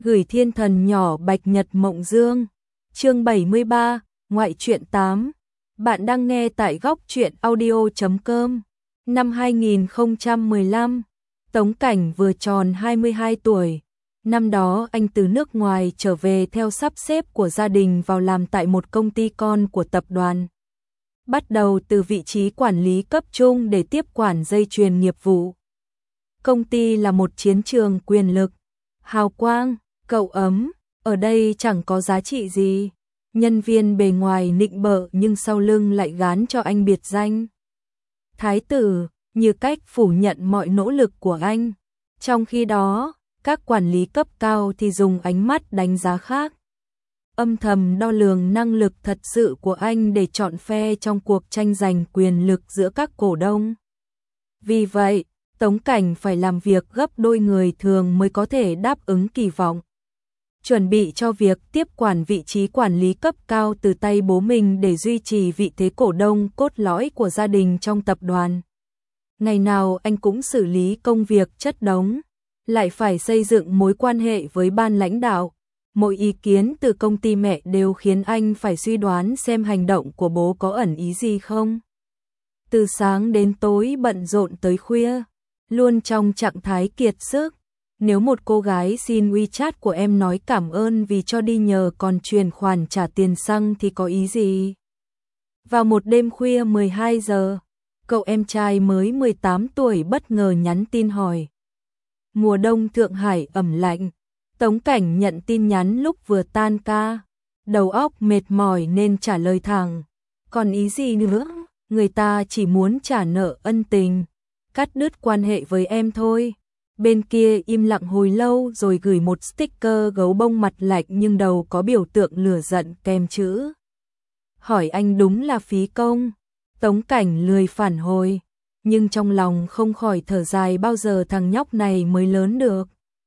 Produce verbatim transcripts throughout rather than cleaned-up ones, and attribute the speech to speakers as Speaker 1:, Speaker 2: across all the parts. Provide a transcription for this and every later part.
Speaker 1: Gửi thiên thần nhỏ Bạch Nhật Mộng Dương. Chương bảy mươi ba, Ngoại truyện tám. Bạn đang nghe tại góc truyện audio chấm com. Năm hai nghìn không trăm mười lăm, Tống Cảnh vừa tròn hai mươi hai tuổi. Năm đó anh từ nước ngoài trở về theo sắp xếp của gia đình vào làm tại một công ty con của tập đoàn. Bắt đầu từ vị trí quản lý cấp trung để tiếp quản dây chuyền nghiệp vụ. Công ty là một chiến trường quyền lực, hào quang, cậu ấm, ở đây chẳng có giá trị gì. Nhân viên bề ngoài nịnh bợ nhưng sau lưng lại gán cho anh biệt danh Thái tử, như cách phủ nhận mọi nỗ lực của anh. Trong khi đó, các quản lý cấp cao thì dùng ánh mắt đánh giá khác, âm thầm đo lường năng lực thật sự của anh để chọn phe trong cuộc tranh giành quyền lực giữa các cổ đông. Vì vậy, Tống Cảnh phải làm việc gấp đôi người thường mới có thể đáp ứng kỳ vọng. Chuẩn bị cho việc tiếp quản vị trí quản lý cấp cao từ tay bố mình để duy trì vị thế cổ đông cốt lõi của gia đình trong tập đoàn. Ngày nào anh cũng xử lý công việc chất đống, lại phải xây dựng mối quan hệ với ban lãnh đạo. Mỗi ý kiến từ công ty mẹ đều khiến anh phải suy đoán xem hành động của bố có ẩn ý gì không. Từ sáng đến tối bận rộn tới khuya, luôn trong trạng thái kiệt sức. Nếu một cô gái xin WeChat của em nói cảm ơn vì cho đi nhờ còn chuyển khoản trả tiền xăng thì có ý gì? Vào một đêm khuya mười hai giờ, cậu em trai mới mười tám tuổi bất ngờ nhắn tin hỏi. Mùa đông Thượng Hải ẩm lạnh, Tống Cảnh nhận tin nhắn lúc vừa tan ca, đầu óc mệt mỏi nên trả lời thẳng. Còn ý gì nữa, người ta chỉ muốn trả nợ ân tình, cắt đứt quan hệ với em thôi. Bên kia im lặng hồi lâu rồi gửi một sticker gấu bông mặt lạnh nhưng đầu có biểu tượng lửa giận kèm chữ hỏi anh đúng là phí công. Tống Cảnh lười phản hồi, nhưng trong lòng không khỏi thở dài bao giờ thằng nhóc này mới lớn được.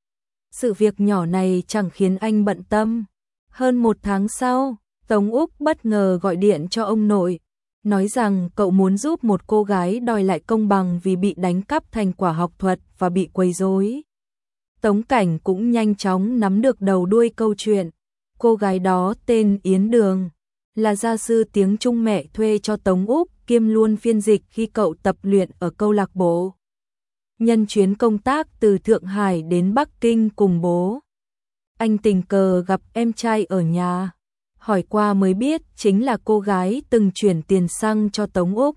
Speaker 1: Sự việc nhỏ này chẳng khiến anh bận tâm. Hơn một tháng sau, Tống Úc bất ngờ gọi điện cho ông nội, nói rằng cậu muốn giúp một cô gái đòi lại công bằng vì bị đánh cắp thành quả học thuật và bị quấy rối. Tống Cảnh cũng nhanh chóng nắm được đầu đuôi câu chuyện. Cô gái đó tên Yến Đường, là gia sư tiếng Trung mẹ thuê cho Tống Úc, kiêm luôn phiên dịch khi cậu tập luyện ở câu lạc bộ. Nhân chuyến công tác từ Thượng Hải đến Bắc Kinh cùng bố, anh tình cờ gặp em trai ở nhà. Hỏi qua mới biết chính là cô gái từng chuyển tiền xăng cho Tống Úc.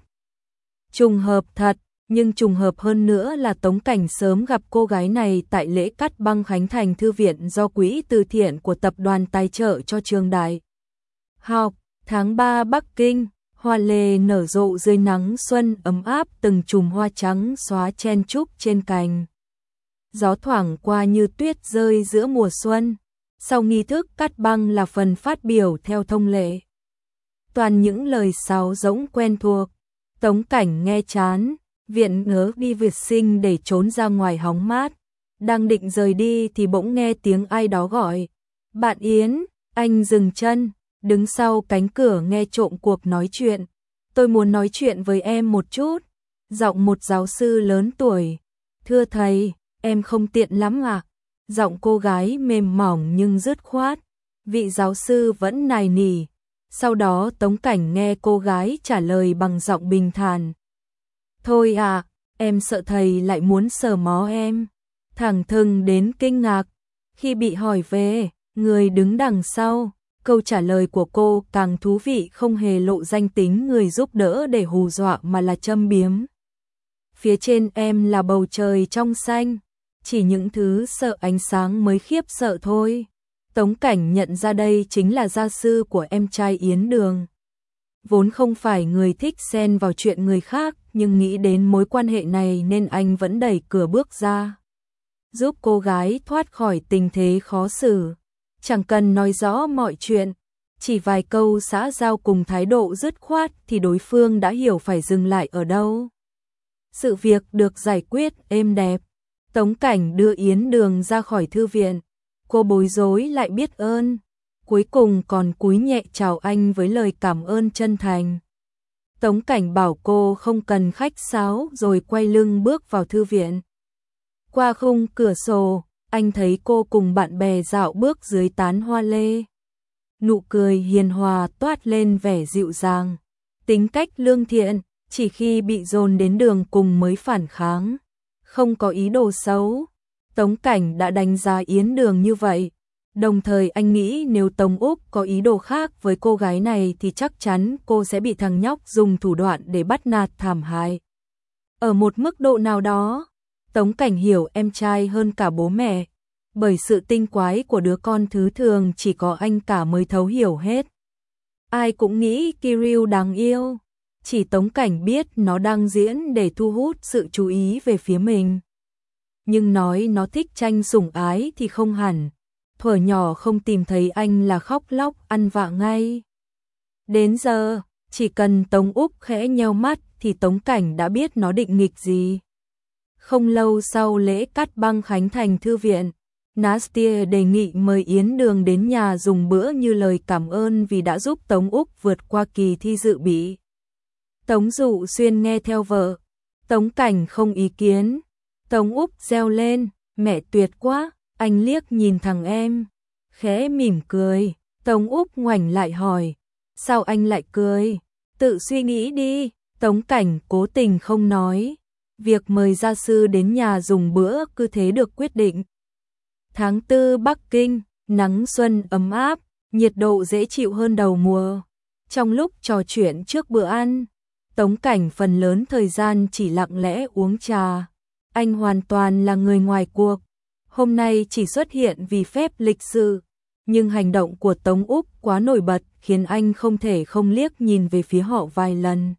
Speaker 1: Trùng hợp thật, nhưng trùng hợp hơn nữa là Tống Cảnh sớm gặp cô gái này tại lễ cắt băng khánh thành thư viện do quỹ từ thiện của tập đoàn tài trợ cho trường đại học. Tháng ba Bắc Kinh, hoa lê nở rộ dưới nắng xuân ấm áp, từng chùm hoa trắng xóa chen chúc trên cành. Gió thoảng qua như tuyết rơi giữa mùa xuân. Sau nghi thức cắt băng là phần phát biểu theo thông lệ. Toàn những lời sáo rỗng quen thuộc. Tống Cảnh nghe chán, viện ngớ đi vệ sinh để trốn ra ngoài hóng mát. Đang định rời đi thì bỗng nghe tiếng ai đó gọi. Bạn Yến, anh dừng chân, đứng sau cánh cửa nghe trộm cuộc nói chuyện. Tôi muốn nói chuyện với em một chút. Giọng một giáo sư lớn tuổi. Thưa thầy, em không tiện lắm à? Giọng cô gái mềm mỏng nhưng dứt khoát. Vị giáo sư vẫn nài nỉ. Sau đó Tống Cảnh nghe cô gái trả lời bằng giọng bình thản. Thôi à, em sợ thầy lại muốn sờ mó em. Thẳng thừng đến kinh ngạc. Khi bị hỏi về người đứng đằng sau, câu trả lời của cô càng thú vị, không hề lộ danh tính người giúp đỡ để hù dọa mà là châm biếm. Phía trên em là bầu trời trong xanh. Chỉ những thứ sợ ánh sáng mới khiếp sợ thôi. Tống Cảnh nhận ra đây chính là gia sư của em trai Yến Đường. Vốn không phải người thích xen vào chuyện người khác, nhưng nghĩ đến mối quan hệ này nên anh vẫn đẩy cửa bước ra, giúp cô gái thoát khỏi tình thế khó xử. Chẳng cần nói rõ mọi chuyện, chỉ vài câu xã giao cùng thái độ dứt khoát thì đối phương đã hiểu phải dừng lại ở đâu. Sự việc được giải quyết êm đẹp. Tống Cảnh đưa Yến Đường ra khỏi thư viện. Cô bối rối lại biết ơn, cuối cùng còn cúi nhẹ chào anh với lời cảm ơn chân thành. Tống Cảnh bảo cô không cần khách sáo rồi quay lưng bước vào thư viện. Qua khung cửa sổ, anh thấy cô cùng bạn bè dạo bước dưới tán hoa lê. Nụ cười hiền hòa toát lên vẻ dịu dàng, tính cách lương thiện, chỉ khi bị dồn đến đường cùng mới phản kháng, không có ý đồ xấu. Tống Cảnh đã đánh giá Yến Đường như vậy, đồng thời anh nghĩ nếu Tống Úc có ý đồ khác với cô gái này thì chắc chắn cô sẽ bị thằng nhóc dùng thủ đoạn để bắt nạt thảm hại. Ở một mức độ nào đó, Tống Cảnh hiểu em trai hơn cả bố mẹ, bởi sự tinh quái của đứa con thứ thường chỉ có anh cả mới thấu hiểu hết. Ai cũng nghĩ Kirill đáng yêu, chỉ Tống Cảnh biết nó đang diễn để thu hút sự chú ý về phía mình. Nhưng nói nó thích tranh sủng ái thì không hẳn, thuở nhỏ không tìm thấy anh là khóc lóc ăn vạ ngay. Đến giờ, chỉ cần Tống Úc khẽ nheo mắt thì Tống Cảnh đã biết nó định nghịch gì. Không lâu sau lễ cắt băng khánh thành thư viện, Nastia đề nghị mời Yến Đường đến nhà dùng bữa như lời cảm ơn vì đã giúp Tống Úc vượt qua kỳ thi dự bị. Tống Dụ Xuyên nghe theo vợ, Tống Cảnh không ý kiến. Tống Úc reo lên, mẹ tuyệt quá, anh liếc nhìn thằng em, khẽ mỉm cười. Tống Úc ngoảnh lại hỏi, sao anh lại cười? Tự suy nghĩ đi. Tống Cảnh cố tình không nói. Việc mời gia sư đến nhà dùng bữa cứ thế được quyết định. Tháng tư Bắc Kinh, nắng xuân ấm áp, nhiệt độ dễ chịu hơn đầu mùa. Trong lúc trò chuyện trước bữa ăn, Tống Cảnh phần lớn thời gian chỉ lặng lẽ uống trà. Anh hoàn toàn là người ngoài cuộc, hôm nay chỉ xuất hiện vì phép lịch sự, nhưng hành động của Tống Úc quá nổi bật khiến anh không thể không liếc nhìn về phía họ vài lần.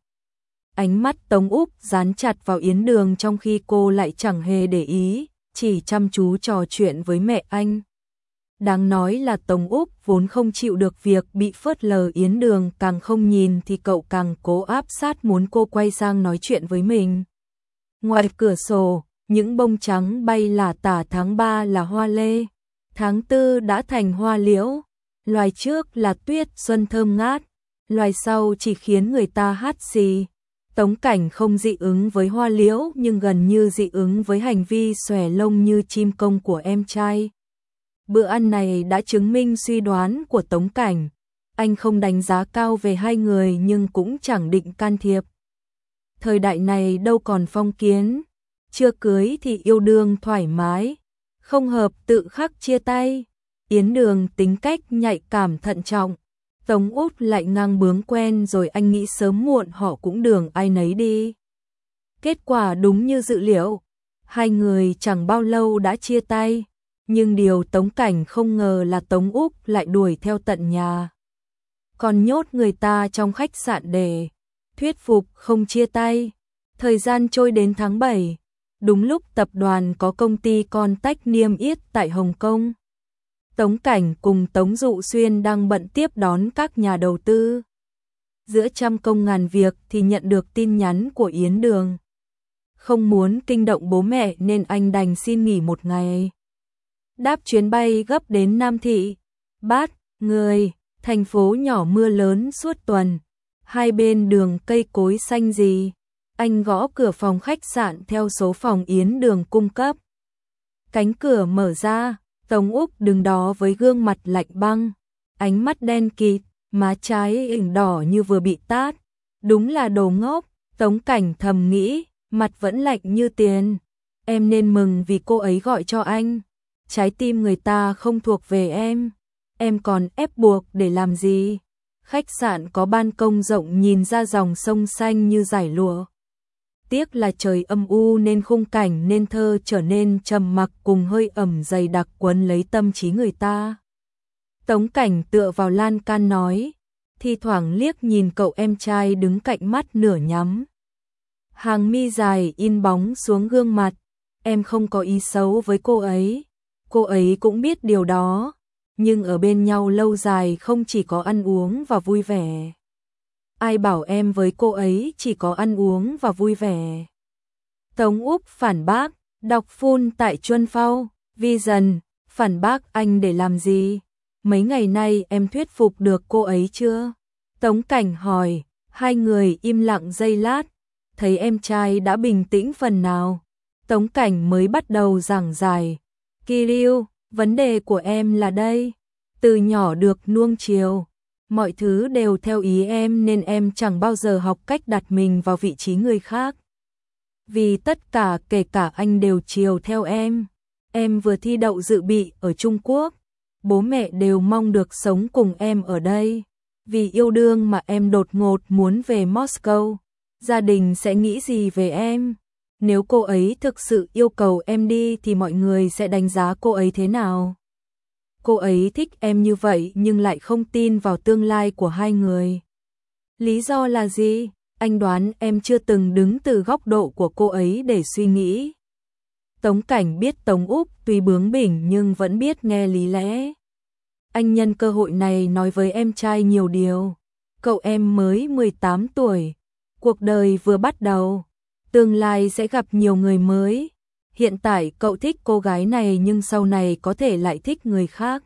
Speaker 1: Ánh mắt Tống Úc dán chặt vào Yến Đường trong khi cô lại chẳng hề để ý, chỉ chăm chú trò chuyện với mẹ anh. Đáng nói là Tống Úc vốn không chịu được việc bị phớt lờ, Yến Đường càng không nhìn thì cậu càng cố áp sát muốn cô quay sang nói chuyện với mình. Ngoài cửa sổ, những bông trắng bay lả tả, tháng ba là hoa lê, tháng tư đã thành hoa liễu, loài trước là tuyết xuân thơm ngát, loài sau chỉ khiến người ta hắt xì. Tống Cảnh không dị ứng với hoa liễu nhưng gần như dị ứng với hành vi xòe lông như chim công của em trai. Bữa ăn này đã chứng minh suy đoán của Tống Cảnh, anh không đánh giá cao về hai người nhưng cũng chẳng định can thiệp. Thời đại này đâu còn phong kiến, chưa cưới thì yêu đương thoải mái, không hợp tự khắc chia tay. Yến Đường tính cách nhạy cảm thận trọng, Tống Úc lại ngang bướng quen rồi, anh nghĩ sớm muộn họ cũng đường ai nấy đi. Kết quả đúng như dự liệu, hai người chẳng bao lâu đã chia tay, nhưng điều Tống Cảnh không ngờ là Tống Úc lại đuổi theo tận nhà, còn nhốt người ta trong khách sạn để thuyết phục không chia tay. Thời gian trôi đến tháng bảy, đúng lúc tập đoàn có công ty con tách niêm yết tại Hồng Kông. Tống Cảnh cùng Tống Dụ Xuyên đang bận tiếp đón các nhà đầu tư. Giữa trăm công ngàn việc thì nhận được tin nhắn của Yến Đường. Không muốn kinh động bố mẹ nên anh đành xin nghỉ một ngày. Đáp chuyến bay gấp đến Nam Thị, Bát, Người, thành phố nhỏ mưa lớn suốt tuần. Hai bên đường cây cối xanh gì. Anh gõ cửa phòng khách sạn theo số phòng Yến Đường cung cấp. Cánh cửa mở ra, Tống Úc đứng đó với gương mặt lạnh băng, ánh mắt đen kịt, má trái ửng đỏ như vừa bị tát. Đúng là đồ ngốc, Tống Cảnh thầm nghĩ, mặt vẫn lạnh như tiền. Em nên mừng vì cô ấy gọi cho anh. Trái tim người ta không thuộc về em. Em còn ép buộc để làm gì? Khách sạn có ban công rộng nhìn ra dòng sông xanh như dải lụa. Tiếc là trời âm u nên khung cảnh nên thơ trở nên trầm mặc cùng hơi ẩm dày đặc quấn lấy tâm trí người ta. Tống Cảnh tựa vào lan can nói, thi thoảng liếc nhìn cậu em trai đứng cạnh mắt nửa nhắm. Hàng mi dài in bóng xuống gương mặt, em không có ý xấu với cô ấy, cô ấy cũng biết điều đó, nhưng ở bên nhau lâu dài không chỉ có ăn uống và vui vẻ. Ai bảo em với cô ấy chỉ có ăn uống và vui vẻ. Tống Úc phản bác, đọc full tại Chuân Phao, Vision, phản bác anh để làm gì? Mấy ngày nay em thuyết phục được cô ấy chưa? Tống Cảnh hỏi, hai người im lặng giây lát, thấy em trai đã bình tĩnh phần nào. Tống Cảnh mới bắt đầu giảng giải, Kirill, vấn đề của em là đây. Từ nhỏ được nuông chiều, mọi thứ đều theo ý em nên em chẳng bao giờ học cách đặt mình vào vị trí người khác. Vì tất cả kể cả anh đều chiều theo em. Em vừa thi đậu dự bị ở Trung Quốc. Bố mẹ đều mong được sống cùng em ở đây. Vì yêu đương mà em đột ngột muốn về Moscow. Gia đình sẽ nghĩ gì về em? Nếu cô ấy thực sự yêu cầu em đi thì mọi người sẽ đánh giá cô ấy thế nào? Cô ấy thích em như vậy nhưng lại không tin vào tương lai của hai người. Lý do là gì? Anh đoán em chưa từng đứng từ góc độ của cô ấy để suy nghĩ. Tống Cảnh biết Tống Úc tuy bướng bỉnh nhưng vẫn biết nghe lý lẽ. Anh nhân cơ hội này nói với em trai nhiều điều. Cậu em mới mười tám tuổi, cuộc đời vừa bắt đầu, tương lai sẽ gặp nhiều người mới. Hiện tại cậu thích cô gái này nhưng sau này có thể lại thích người khác.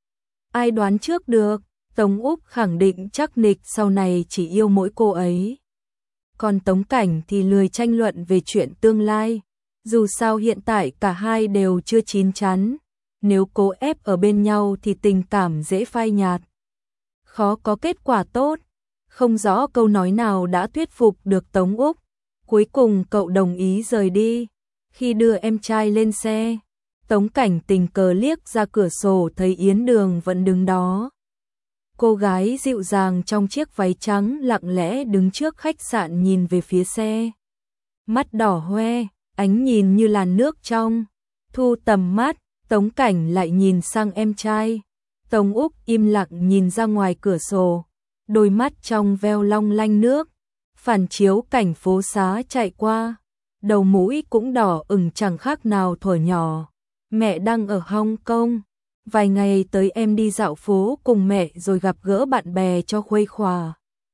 Speaker 1: Ai đoán trước được? Tống Úc khẳng định chắc nịch sau này chỉ yêu mỗi cô ấy. Còn Tống Cảnh thì lười tranh luận về chuyện tương lai. Dù sao hiện tại cả hai đều chưa chín chắn. Nếu cố ép ở bên nhau thì tình cảm dễ phai nhạt. Khó có kết quả tốt. Không rõ câu nói nào đã thuyết phục được Tống Úc. Cuối cùng cậu đồng ý rời đi. Khi đưa em trai lên xe, Tống Cảnh tình cờ liếc ra cửa sổ thấy Yến Đường vẫn đứng đó. Cô gái dịu dàng trong chiếc váy trắng lặng lẽ đứng trước khách sạn nhìn về phía xe. Mắt đỏ hoe, ánh nhìn như làn nước trong. Thu tầm mắt, Tống Cảnh lại nhìn sang em trai. Tống Úc im lặng nhìn ra ngoài cửa sổ, đôi mắt trong veo long lanh nước, phản chiếu cảnh phố xá chạy qua. Đầu mũi cũng đỏ ửng chẳng khác nào thuở nhỏ. Mẹ đang ở Hong Kong. Vài ngày tới em đi dạo phố cùng mẹ rồi gặp gỡ bạn bè cho khuây khỏa.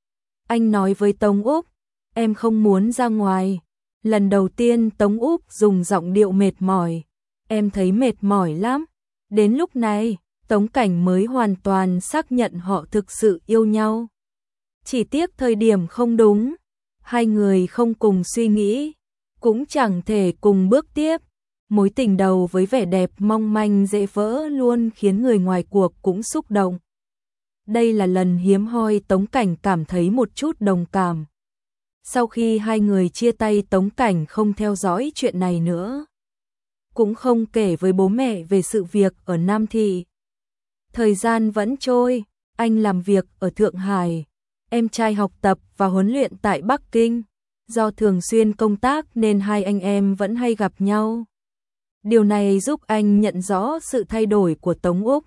Speaker 1: Anh nói với Tống Úc, em không muốn ra ngoài. Lần đầu tiên Tống Úc dùng giọng điệu mệt mỏi. Em thấy mệt mỏi lắm. Đến lúc này, Tống Cảnh mới hoàn toàn xác nhận họ thực sự yêu nhau. Chỉ tiếc thời điểm không đúng. Hai người không cùng suy nghĩ, cũng chẳng thể cùng bước tiếp. Mối tình đầu với vẻ đẹp mong manh dễ vỡ luôn khiến người ngoài cuộc cũng xúc động. Đây là lần hiếm hoi Tống Cảnh cảm thấy một chút đồng cảm. Sau khi hai người chia tay Tống Cảnh không theo dõi chuyện này nữa. Cũng không kể với bố mẹ về sự việc ở Nam Thị. Thời gian vẫn trôi, anh làm việc ở Thượng Hải. Em trai học tập và huấn luyện tại Bắc Kinh. Do thường xuyên công tác nên hai anh em vẫn hay gặp nhau. Điều này giúp anh nhận rõ sự thay đổi của Tống Úc.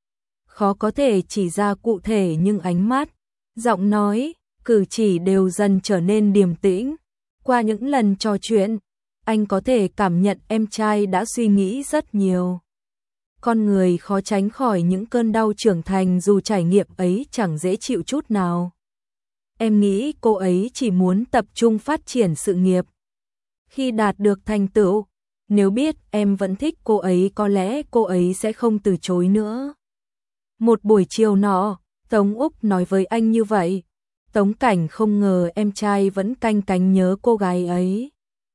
Speaker 1: Khó có thể chỉ ra cụ thể nhưng ánh mắt, giọng nói, cử chỉ đều dần trở nên điềm tĩnh. Qua những lần trò chuyện, anh có thể cảm nhận em trai đã suy nghĩ rất nhiều. Con người khó tránh khỏi những cơn đau trưởng thành dù trải nghiệm ấy chẳng dễ chịu chút nào. Em nghĩ cô ấy chỉ muốn tập trung phát triển sự nghiệp. Khi đạt được thành tựu, nếu biết em vẫn thích cô ấy có lẽ cô ấy sẽ không từ chối nữa. Một buổi chiều nọ, Tống Úc nói với anh như vậy. Tống Cảnh không ngờ em trai vẫn canh cánh nhớ cô gái ấy.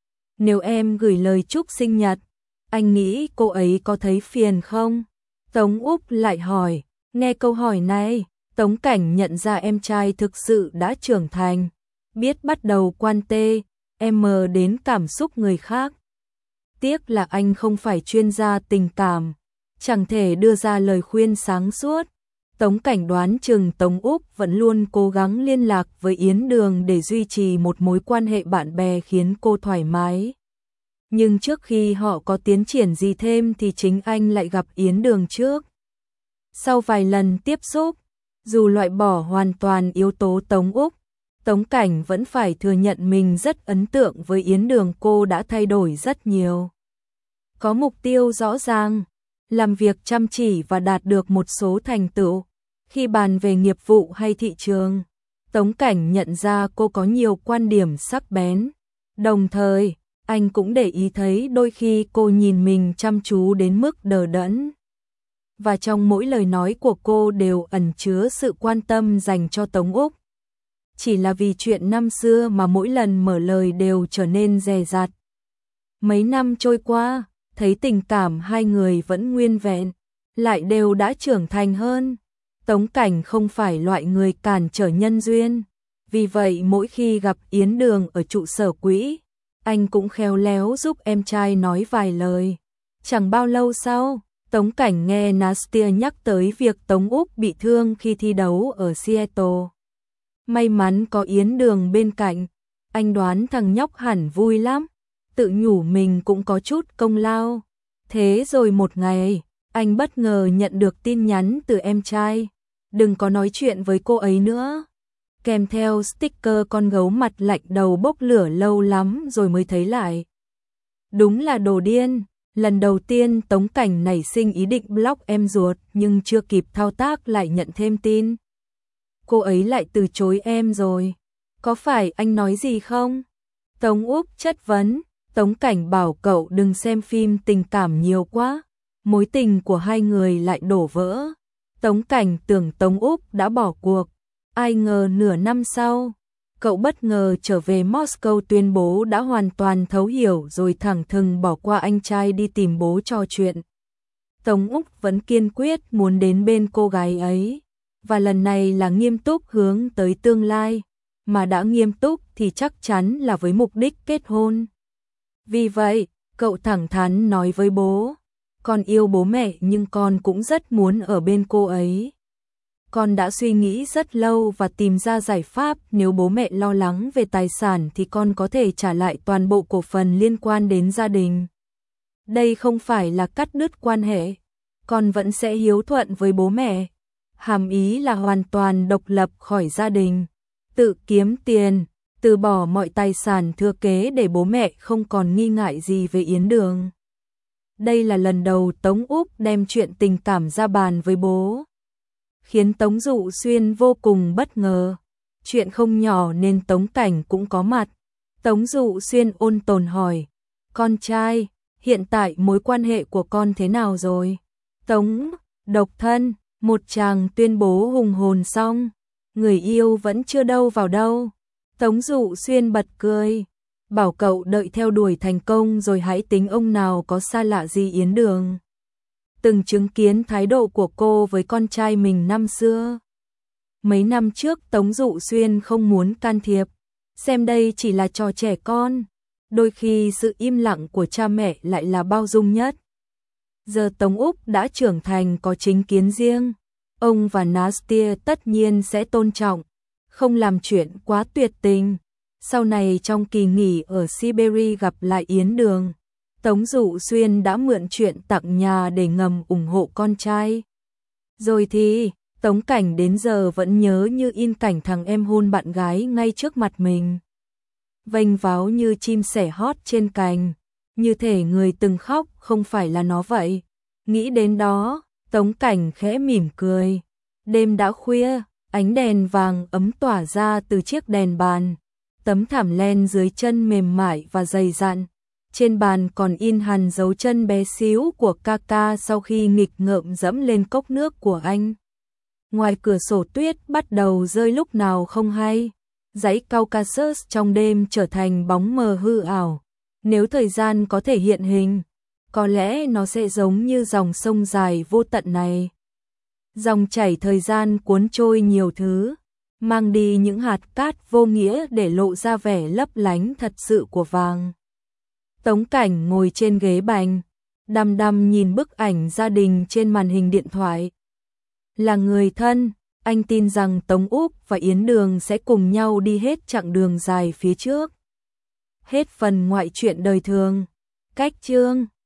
Speaker 1: Nếu em gửi lời chúc sinh nhật, anh nghĩ cô ấy có thấy phiền không? Tống Úc lại hỏi. Nghe câu hỏi này, Tống Cảnh nhận ra em trai thực sự đã trưởng thành, biết bắt đầu quan tê, em mờ đến cảm xúc người khác. Tiếc là anh không phải chuyên gia tình cảm, chẳng thể đưa ra lời khuyên sáng suốt. Tống Cảnh đoán chừng Tống Úc vẫn luôn cố gắng liên lạc với Yến Đường để duy trì một mối quan hệ bạn bè khiến cô thoải mái. Nhưng trước khi họ có tiến triển gì thêm thì chính anh lại gặp Yến Đường trước. Sau vài lần tiếp xúc, dù loại bỏ hoàn toàn yếu tố Tống Úc, Tống Cảnh vẫn phải thừa nhận mình rất ấn tượng với Yến Đường, cô đã thay đổi rất nhiều. Có mục tiêu rõ ràng, làm việc chăm chỉ và đạt được một số thành tựu. Khi bàn về nghiệp vụ hay thị trường, Tống Cảnh nhận ra cô có nhiều quan điểm sắc bén. Đồng thời, anh cũng để ý thấy đôi khi cô nhìn mình chăm chú đến mức đờ đẫn. Và trong mỗi lời nói của cô đều ẩn chứa sự quan tâm dành cho Tống Úc. Chỉ là vì chuyện năm xưa mà mỗi lần mở lời đều trở nên dè dặt. Mấy năm trôi qua, thấy tình cảm hai người vẫn nguyên vẹn, lại đều đã trưởng thành hơn. Tống Cảnh không phải loại người cản trở nhân duyên, vì vậy mỗi khi gặp Yến Đường ở trụ sở quỹ, anh cũng khéo léo giúp em trai nói vài lời. Chẳng bao lâu sau, Tống Cảnh nghe Nastia nhắc tới việc Tống Úc bị thương khi thi đấu ở Seattle. May mắn có Yến Đường bên cạnh, anh đoán thằng nhóc hẳn vui lắm, tự nhủ mình cũng có chút công lao. Thế rồi một ngày, anh bất ngờ nhận được tin nhắn từ em trai, đừng có nói chuyện với cô ấy nữa. Kèm theo sticker con gấu mặt lạnh đầu bốc lửa lâu lắm rồi mới thấy lại. Đúng là đồ điên, lần đầu tiên Tống Cảnh nảy sinh ý định block em ruột nhưng chưa kịp thao tác lại nhận thêm tin. Cô ấy lại từ chối em rồi, có phải anh nói gì không? Tống Úc chất vấn, Tống Cảnh bảo cậu đừng xem phim tình cảm nhiều quá, mối tình của hai người lại đổ vỡ. Tống Cảnh tưởng Tống Úc đã bỏ cuộc, ai ngờ nửa năm sau, cậu bất ngờ trở về Moscow tuyên bố đã hoàn toàn thấu hiểu rồi thẳng thừng bỏ qua anh trai đi tìm bố trò chuyện. Tống Úc vẫn kiên quyết muốn đến bên cô gái ấy, và lần này là nghiêm túc hướng tới tương lai, mà đã nghiêm túc thì chắc chắn là với mục đích kết hôn. Vì vậy, cậu thẳng thắn nói với bố, con yêu bố mẹ nhưng con cũng rất muốn ở bên cô ấy. Con đã suy nghĩ rất lâu và tìm ra giải pháp, nếu bố mẹ lo lắng về tài sản thì con có thể trả lại toàn bộ cổ phần liên quan đến gia đình. Đây không phải là cắt đứt quan hệ, con vẫn sẽ hiếu thuận với bố mẹ. Hàm ý là hoàn toàn độc lập khỏi gia đình, tự kiếm tiền, từ bỏ mọi tài sản thừa kế để bố mẹ không còn nghi ngại gì về Yến Đường. Đây là lần đầu Tống Úc đem chuyện tình cảm ra bàn với bố, khiến Tống Dụ Xuyên vô cùng bất ngờ. Chuyện không nhỏ nên Tống Cảnh cũng có mặt. Tống Dụ Xuyên ôn tồn hỏi, con trai, hiện tại mối quan hệ của con thế nào rồi? Tống, độc thân, một chàng tuyên bố hùng hồn xong, người yêu vẫn chưa đâu vào đâu. Tống Dụ Xuyên bật cười, bảo cậu đợi theo đuổi thành công rồi hãy tính ông nào có xa lạ gì Yến Đường. Từng chứng kiến thái độ của cô với con trai mình năm xưa. Mấy năm trước Tống Dụ Xuyên không muốn can thiệp, xem đây chỉ là trò trẻ con, đôi khi sự im lặng của cha mẹ lại là bao dung nhất. Giờ Tống Úc đã trưởng thành có chính kiến riêng, ông và Nastia tất nhiên sẽ tôn trọng, không làm chuyện quá tuyệt tình. Sau này trong kỳ nghỉ ở Siberia gặp lại Yến Đường, Tống Dụ Xuyên đã mượn chuyện tặng nhà để ngầm ủng hộ con trai. Rồi thì, Tống Cảnh đến giờ vẫn nhớ như in cảnh thằng em hôn bạn gái ngay trước mặt mình. Vênh váo như chim sẻ hót trên cành, như thể người từng khóc không phải là nó vậy. Nghĩ đến đó, Tống Cảnh khẽ mỉm cười. Đêm đã khuya, ánh đèn vàng ấm tỏa ra từ chiếc đèn bàn. Tấm thảm len dưới chân mềm mại và dày dặn. Trên bàn còn in hằn dấu chân bé xíu của Kaka sau khi nghịch ngợm dẫm lên cốc nước của anh. Ngoài cửa sổ tuyết bắt đầu rơi lúc nào không hay. Dãy Caucasus trong đêm trở thành bóng mờ hư ảo. Nếu thời gian có thể hiện hình, có lẽ nó sẽ giống như dòng sông dài vô tận này. Dòng chảy thời gian cuốn trôi nhiều thứ, mang đi những hạt cát vô nghĩa để lộ ra vẻ lấp lánh thật sự của vàng. Tống Cảnh ngồi trên ghế bành, đăm đăm nhìn bức ảnh gia đình trên màn hình điện thoại. Là người thân, anh tin rằng Tống Úc và Yến Đường sẽ cùng nhau đi hết chặng đường dài phía trước. Hết phần ngoại truyện đời thường. Cách chương